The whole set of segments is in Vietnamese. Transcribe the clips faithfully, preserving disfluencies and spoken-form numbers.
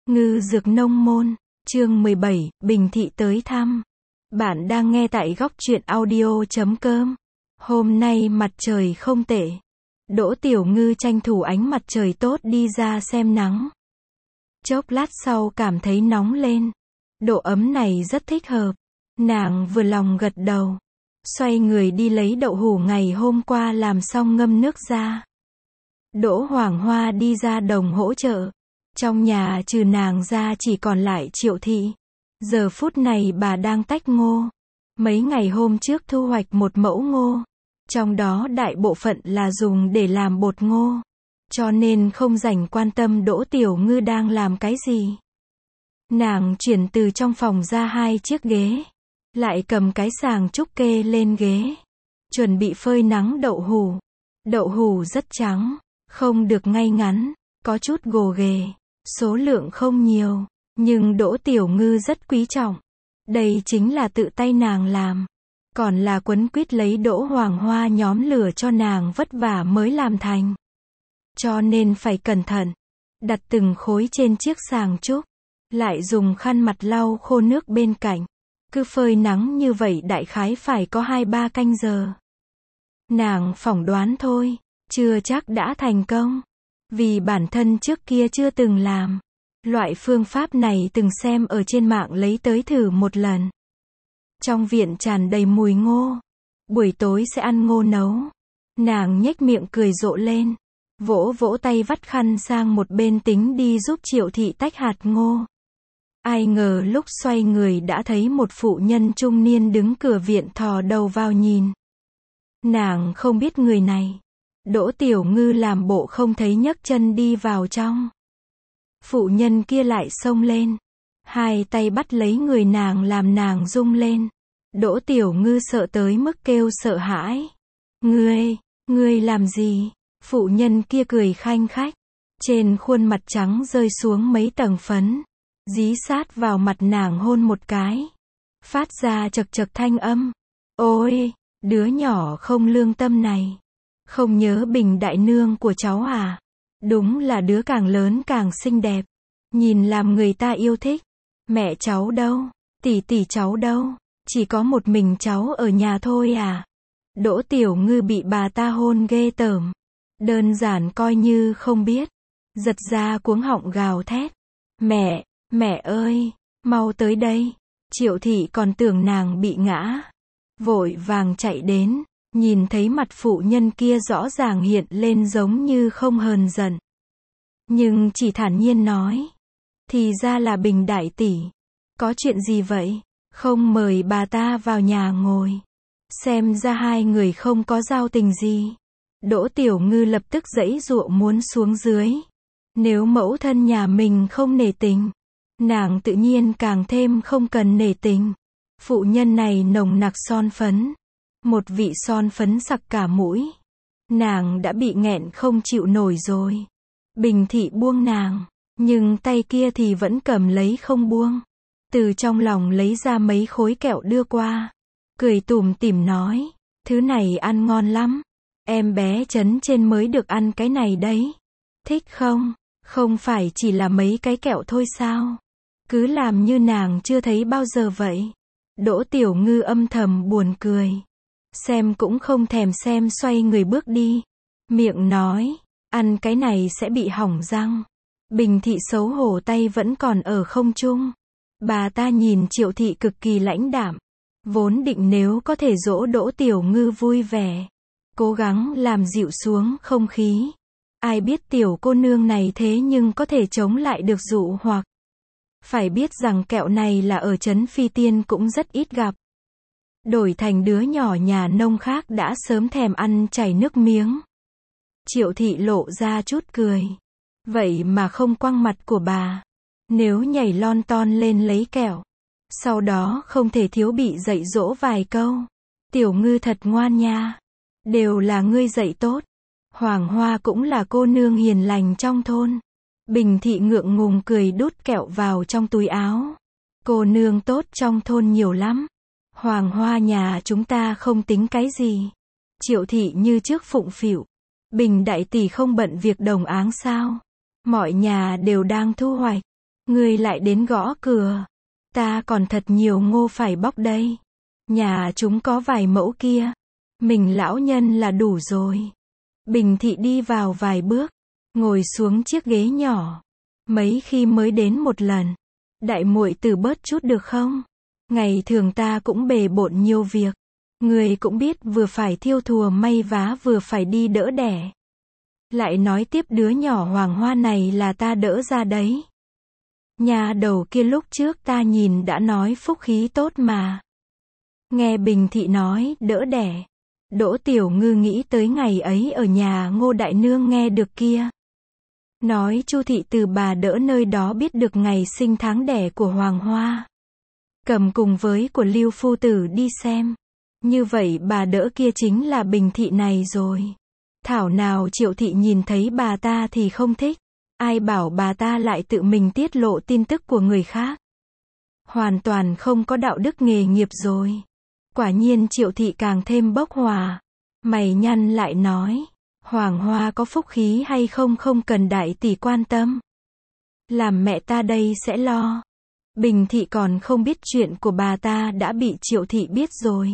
Ngư Dược Nông Môn, chương mười bảy, Bình Thị tới thăm. Bạn đang nghe tại góc truyện audio chấm com. Hôm nay mặt trời không tệ. Đỗ Tiểu Ngư tranh thủ ánh mặt trời tốt đi ra xem nắng. Chốc lát sau cảm thấy nóng lên. Độ ấm này rất thích hợp. Nàng vừa lòng gật đầu. Xoay người đi lấy đậu hũ ngày hôm qua làm xong ngâm nước ra. Đỗ Hoàng Hoa đi ra đồng hỗ trợ. Trong nhà trừ nàng ra chỉ còn lại Triệu Thị. Giờ phút này bà đang tách ngô. Mấy ngày hôm trước thu hoạch một mẫu ngô. Trong đó đại bộ phận là dùng để làm bột ngô. Cho nên không rảnh quan tâm Đỗ Tiểu Ngư đang làm cái gì. Nàng chuyển từ trong phòng ra hai chiếc ghế. Lại cầm cái sàng trúc kê lên ghế. Chuẩn bị phơi nắng đậu hũ. Đậu hũ rất trắng, không được ngay ngắn, có chút gồ ghề. Số lượng không nhiều, nhưng Đỗ Tiểu Ngư rất quý trọng. Đây chính là tự tay nàng làm. Còn là quấn quýt lấy Đỗ Hoàng Hoa nhóm lửa cho nàng vất vả mới làm thành. Cho nên phải cẩn thận. Đặt từng khối trên chiếc sàng trúc. Lại dùng khăn mặt lau khô nước bên cạnh. Cứ phơi nắng như vậy đại khái phải có hai ba canh giờ. Nàng phỏng đoán thôi, chưa chắc đã thành công. Vì bản thân trước kia chưa từng làm. Loại phương pháp này từng xem ở trên mạng lấy tới thử một lần. Trong viện tràn đầy mùi ngô. Buổi tối sẽ ăn ngô nấu. Nàng nhếch miệng cười rộ lên. Vỗ vỗ tay vắt khăn sang một bên tính đi giúp Triệu Thị tách hạt ngô. Ai ngờ lúc xoay người đã thấy một phụ nhân trung niên đứng cửa viện thò đầu vào nhìn. Nàng không biết người này. Đỗ Tiểu Ngư làm bộ không thấy nhấc chân đi vào trong. Phụ nhân kia lại xông lên. Hai tay bắt lấy người nàng làm nàng rung lên. Đỗ Tiểu Ngư sợ tới mức kêu sợ hãi. Ngươi, ngươi làm gì? Phụ nhân kia cười khanh khách. Trên khuôn mặt trắng rơi xuống mấy tầng phấn. Dí sát vào mặt nàng hôn một cái. Phát ra chật chật thanh âm. Ôi, đứa nhỏ không lương tâm này. Không nhớ Bình đại nương của cháu à? Đúng là đứa càng lớn càng xinh đẹp. Nhìn làm người ta yêu thích. Mẹ cháu đâu? Tỷ tỷ cháu đâu? Chỉ có một mình cháu ở nhà thôi à? Đỗ Tiểu Ngư bị bà ta hôn ghê tởm. Đơn giản coi như không biết. Giật ra cuống họng gào thét. Mẹ, mẹ ơi, mau tới đây. Triệu Thị còn tưởng nàng bị ngã. Vội vàng chạy đến. Nhìn thấy mặt phụ nhân kia rõ ràng hiện lên giống như không hờn giận. Nhưng chỉ thản nhiên nói. Thì ra là Bình đại tỷ. Có chuyện gì vậy? Không mời bà ta vào nhà ngồi. Xem ra hai người không có giao tình gì. Đỗ Tiểu Ngư lập tức giãy giụa muốn xuống dưới. Nếu mẫu thân nhà mình không nể tình. Nàng tự nhiên càng thêm không cần nể tình. Phụ nhân này nồng nặc son phấn. Một vị son phấn sặc cả mũi. Nàng đã bị nghẹn không chịu nổi rồi. Bình Thị buông nàng. Nhưng tay kia thì vẫn cầm lấy không buông. Từ trong lòng lấy ra mấy khối kẹo đưa qua. Cười tủm tỉm nói. Thứ này ăn ngon lắm. Em bé trấn trên mới được ăn cái này đấy. Thích không? Không phải chỉ là mấy cái kẹo thôi sao? Cứ làm như nàng chưa thấy bao giờ vậy. Đỗ Tiểu Ngư âm thầm buồn cười. Xem cũng không thèm xem xoay người bước đi. Miệng nói. Ăn cái này sẽ bị hỏng răng. Bình Thị xấu hổ tay vẫn còn ở không trung. Bà ta nhìn Triệu Thị cực kỳ lãnh đạm. Vốn định nếu có thể dỗ Đỗ Tiểu Ngư vui vẻ. Cố gắng làm dịu xuống không khí. Ai biết tiểu cô nương này thế nhưng có thể chống lại được dụ hoặc. Phải biết rằng kẹo này là ở trấn Phi Tiên cũng rất ít gặp. Đổi thành đứa nhỏ nhà nông khác đã sớm thèm ăn chảy nước miếng. Triệu Thị lộ ra chút cười. Vậy mà không quăng mặt của bà. Nếu nhảy lon ton lên lấy kẹo. Sau đó không thể thiếu bị dạy dỗ vài câu. Tiểu Ngư thật ngoan nha. Đều là ngươi dạy tốt. Hoàng Hoa cũng là cô nương hiền lành trong thôn. Bình Thị ngượng ngùng cười đút kẹo vào trong túi áo. Cô nương tốt trong thôn nhiều lắm. Hoàng Hoa nhà chúng ta không tính cái gì. Triệu Thị như trước phụng phịu. Bình đại tỷ không bận việc đồng áng sao? Mọi nhà đều đang thu hoạch. Ngươi lại đến gõ cửa. Ta còn thật nhiều ngô phải bóc đây. Nhà chúng có vài mẫu kia. Mình lão nhân là đủ rồi. Bình Thị đi vào vài bước, ngồi xuống chiếc ghế nhỏ. Mấy khi mới đến một lần. Đại muội từ bớt chút được không? Ngày thường ta cũng bề bộn nhiều việc. Người cũng biết vừa phải thiêu thùa may vá vừa phải đi đỡ đẻ. Lại nói tiếp đứa nhỏ Hoàng Hoa này là ta đỡ ra đấy. Nhà đầu kia lúc trước ta nhìn đã nói phúc khí tốt mà. Nghe Bình Thị nói đỡ đẻ. Đỗ Tiểu Ngư nghĩ tới ngày ấy ở nhà Ngô Đại Nương nghe được kia. Nói Chu thị từ bà đỡ nơi đó biết được ngày sinh tháng đẻ của Hoàng Hoa. Cầm cùng với của Lưu phu tử đi xem. Như vậy bà đỡ kia chính là Bình Thị này rồi. Thảo nào Triệu thị nhìn thấy bà ta thì không thích. Ai bảo bà ta lại tự mình tiết lộ tin tức của người khác. Hoàn toàn không có đạo đức nghề nghiệp rồi. Quả nhiên Triệu thị càng thêm bốc hỏa. Mày nhăn lại nói. Hoàng Hoa có phúc khí hay không không cần đại tỷ quan tâm. Làm mẹ ta đây sẽ lo. Bình Thị còn không biết chuyện của bà ta đã bị Triệu thị biết rồi.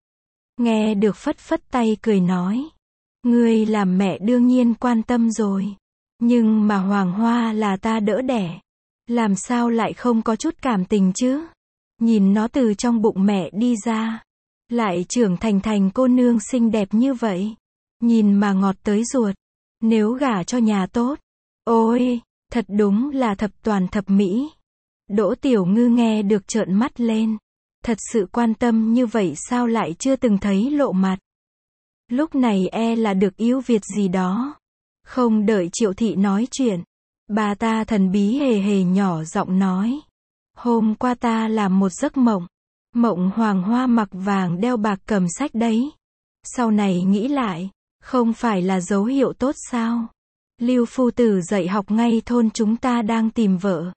Nghe được phất phất tay cười nói. Ngươi làm mẹ đương nhiên quan tâm rồi. Nhưng mà Hoàng Hoa là ta đỡ đẻ. Làm sao lại không có chút cảm tình chứ? Nhìn nó từ trong bụng mẹ đi ra. Lại trưởng thành thành cô nương xinh đẹp như vậy. Nhìn mà ngọt tới ruột. Nếu gả cho nhà tốt. Ôi, thật đúng là thập toàn thập mỹ. Đỗ Tiểu Ngư nghe được trợn mắt lên. Thật sự quan tâm như vậy sao lại chưa từng thấy lộ mặt. Lúc này e là được yêu Việt gì đó. Không đợi Triệu thị nói chuyện. Bà ta thần bí hề hề nhỏ giọng nói. Hôm qua ta làm một giấc mộng. Mộng Hoàng Hoa mặc vàng đeo bạc cầm sách đấy. Sau này nghĩ lại. Không phải là dấu hiệu tốt sao? Lưu phu tử dạy học ngay thôn chúng ta đang tìm vợ.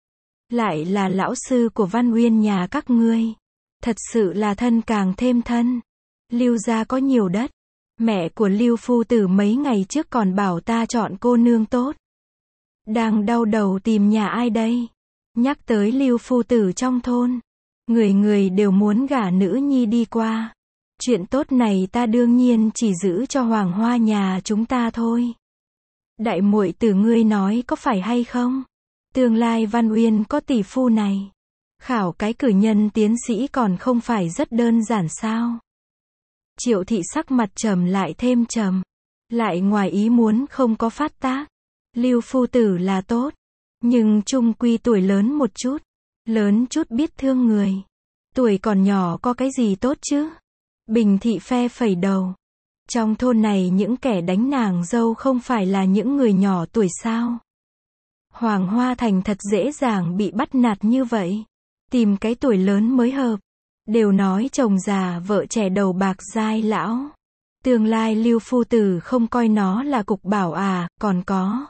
Lại là lão sư của Văn Uyên nhà các ngươi. Thật sự là thân càng thêm thân. Lưu gia có nhiều đất. Mẹ của Lưu phu tử mấy ngày trước còn bảo ta chọn cô nương tốt. Đang đau đầu tìm nhà ai đây? Nhắc tới Lưu phu tử trong thôn. Người người đều muốn gả nữ nhi đi qua. Chuyện tốt này ta đương nhiên chỉ giữ cho Hoàng Hoa nhà chúng ta thôi. Đại muội tử ngươi nói có phải hay không? Tương lai Văn Uyên có tỷ phu này. Khảo cái cử nhân tiến sĩ còn không phải rất đơn giản sao? Triệu thị sắc mặt trầm lại thêm trầm. Lại ngoài ý muốn không có phát tác. Lưu phu tử là tốt. Nhưng chung quy tuổi lớn một chút. Lớn chút biết thương người. Tuổi còn nhỏ có cái gì tốt chứ? Bình Thị phe phẩy đầu. Trong thôn này những kẻ đánh nàng dâu không phải là những người nhỏ tuổi sao? Hoàng Hoa Thành thật dễ dàng bị bắt nạt như vậy. Tìm cái tuổi lớn mới hợp. Đều nói chồng già vợ trẻ đầu bạc dai lão. Tương lai Lưu phu tử không coi nó là cục bảo à, còn có.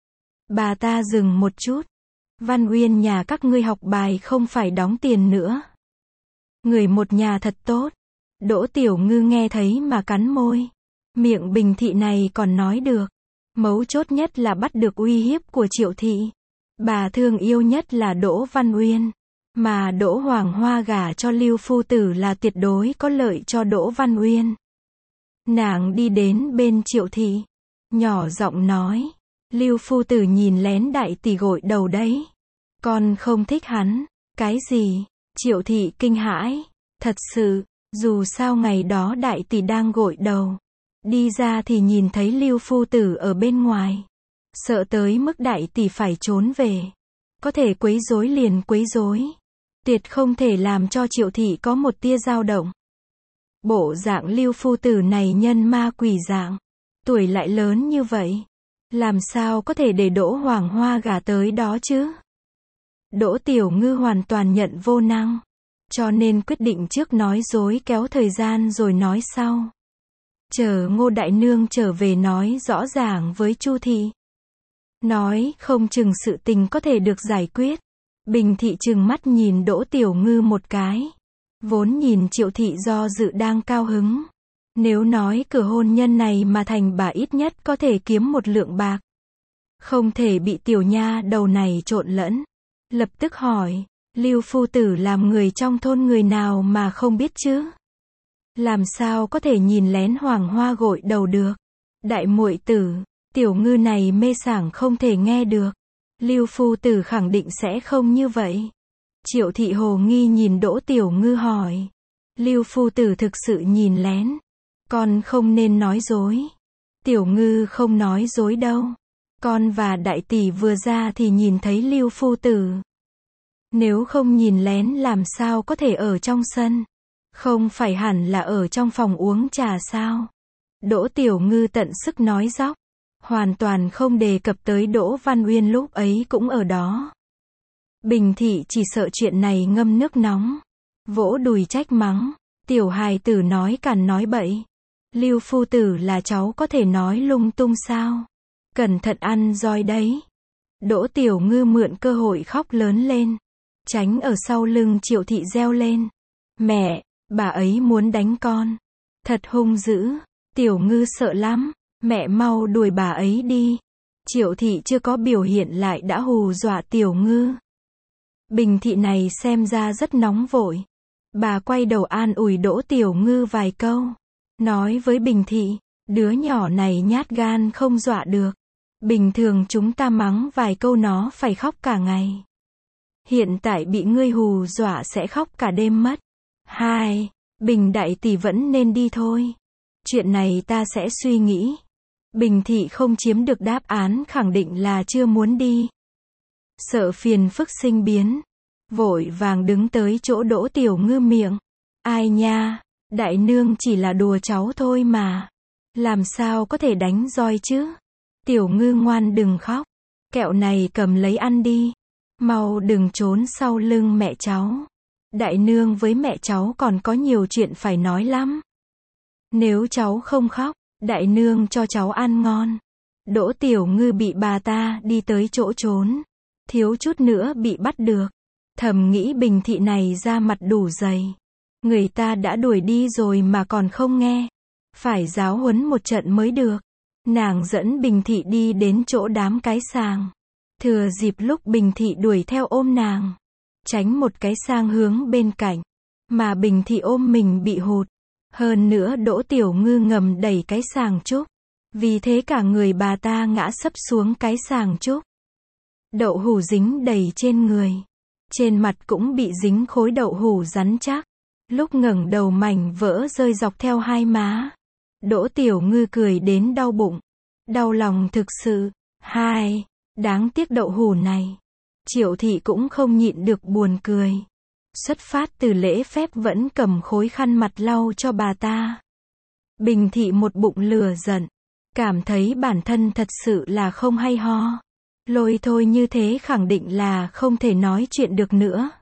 Bà ta dừng một chút. Văn Uyên nhà các ngươi học bài không phải đóng tiền nữa. Người một nhà thật tốt. Đỗ Tiểu Ngư nghe thấy mà cắn môi. Miệng Bình Thị này còn nói được. Mấu chốt nhất là bắt được uy hiếp của Triệu thị. Bà thương yêu nhất là Đỗ Văn Uyên. Mà Đỗ Hoàng Hoa gả cho Lưu phu tử là tuyệt đối có lợi cho Đỗ Văn Uyên. Nàng đi đến bên Triệu thị. Nhỏ giọng nói. Lưu phu tử nhìn lén đại tỷ gội đầu đấy. Con không thích hắn. Cái gì? Triệu thị kinh hãi. Thật sự. Dù sao ngày đó đại tỷ đang gội đầu. Đi ra thì nhìn thấy Lưu phu tử ở bên ngoài. Sợ tới mức đại tỷ phải trốn về. Có thể quấy rối liền quấy rối. Tuyệt không thể làm cho Triệu thị có một tia dao động. Bộ dạng Lưu phu tử này nhân ma quỷ dạng. Tuổi lại lớn như vậy. Làm sao có thể để Đỗ Hoàng Hoa gả tới đó chứ? Đỗ Tiểu Ngư hoàn toàn nhận vô năng. Cho nên quyết định trước nói dối kéo thời gian rồi nói sau. Chờ Ngô Đại Nương trở về nói rõ ràng với Chu thị. Nói không chừng sự tình có thể được giải quyết. Bình Thị trừng mắt nhìn Đỗ Tiểu Ngư một cái. Vốn nhìn Triệu thị do dự đang cao hứng. Nếu nói cửa hôn nhân này mà thành bà ít nhất có thể kiếm một lượng bạc. Không thể bị tiểu nha đầu này trộn lẫn. lập tức hỏi, Lưu phu tử làm người trong thôn người nào mà không biết chứ? Làm sao có thể nhìn lén Hoàng Hoa gội đầu được? Đại muội tử, tiểu ngư này mê sảng không thể nghe được. Lưu phu tử khẳng định sẽ không như vậy. Triệu thị hồ nghi nhìn Đỗ Tiểu Ngư hỏi. Lưu phu tử thực sự nhìn lén. Con không nên nói dối. Tiểu Ngư không nói dối đâu. Con và đại tỷ vừa ra thì nhìn thấy Lưu phu tử. Nếu không nhìn lén làm sao có thể ở trong sân? Không phải hẳn là ở trong phòng uống trà sao? Đỗ Tiểu Ngư tận sức nói dóc. Hoàn toàn không đề cập tới Đỗ Văn Uyên lúc ấy cũng ở đó. Bình thị chỉ sợ chuyện này ngâm nước nóng. Vỗ đùi trách mắng. Tiểu hài tử nói càn nói bậy. Lưu phu tử là cháu có thể nói lung tung sao? Cẩn thận ăn roi đấy. Đỗ Tiểu Ngư mượn cơ hội khóc lớn lên. Tránh ở sau lưng Triệu thị reo lên. Mẹ, bà ấy muốn đánh con. Thật hung dữ. Tiểu Ngư sợ lắm. Mẹ mau đuổi bà ấy đi. Triệu thị chưa có biểu hiện lại đã hù dọa Tiểu Ngư. Bình thị này xem ra rất nóng vội. Bà quay đầu an ủi Đỗ Tiểu Ngư vài câu. Nói với Bình thị, đứa nhỏ này nhát gan không dọa được. Bình thường chúng ta mắng vài câu nó phải khóc cả ngày. Hiện tại bị ngươi hù dọa sẽ khóc cả đêm mất. Hai, Bình đại tỷ vẫn nên đi thôi. Chuyện này ta sẽ suy nghĩ. Bình thị không chiếm được đáp án khẳng định là chưa muốn đi. Sợ phiền phức sinh biến. Vội vàng đứng tới chỗ Đỗ Tiểu Ngư miệng. Ai nha, đại nương chỉ là đùa cháu thôi mà. Làm sao có thể đánh roi chứ? Tiểu Ngư ngoan đừng khóc. Kẹo này cầm lấy ăn đi. Mau đừng trốn sau lưng mẹ cháu. Đại nương với mẹ cháu còn có nhiều chuyện phải nói lắm. Nếu cháu không khóc, đại nương cho cháu ăn ngon. Đỗ Tiểu Ngư bị bà ta đi tới chỗ trốn. Thiếu chút nữa bị bắt được. Thầm nghĩ Bình thị này ra mặt đủ dày. Người ta đã đuổi đi rồi mà còn không nghe. Phải giáo huấn một trận mới được. Nàng dẫn Bình thị đi đến chỗ đám cái sàng. Thừa dịp lúc Bình thị đuổi theo ôm nàng. Tránh một cái sang hướng bên cạnh. Mà Bình thị ôm mình bị hụt. Hơn nữa Đỗ Tiểu Ngư ngầm đẩy cái sàng trúc. Vì thế cả người bà ta ngã sấp xuống cái sàng trúc. Đậu hủ dính đầy trên người. Trên mặt cũng bị dính khối đậu hủ rắn chắc. Lúc ngẩng đầu mảnh vỡ rơi dọc theo hai má. Đỗ Tiểu Ngư cười đến đau bụng. Đau lòng thực sự. Hai, đáng tiếc đậu hủ này. Triệu thị cũng không nhịn được buồn cười. Xuất phát từ lễ phép vẫn cầm khối khăn mặt lau cho bà ta. Bình thị một bụng lửa giận. Cảm thấy bản thân thật sự là không hay ho. Lôi thôi như thế khẳng định là không thể nói chuyện được nữa.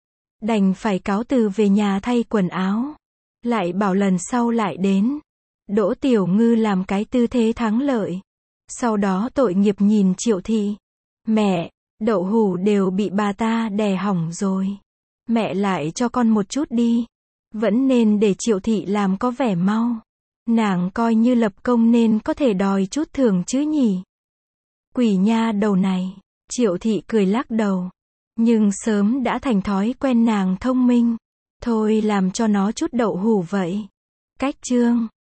Đành phải cáo từ về nhà thay quần áo. Lại bảo lần sau lại đến. Đỗ Tiểu Ngư làm cái tư thế thắng lợi. Sau đó tội nghiệp nhìn Triệu thị. Mẹ, đậu hủ đều bị bà ta đè hỏng rồi. Mẹ lại cho con một chút đi. Vẫn nên để Triệu thị làm có vẻ mau. Nàng coi như lập công nên có thể đòi chút thưởng chứ nhỉ. Quỷ nha đầu này. Triệu thị cười lắc đầu. Nhưng sớm đã thành thói quen nàng thông minh. Thôi làm cho nó chút đậu hủ vậy. Cách chương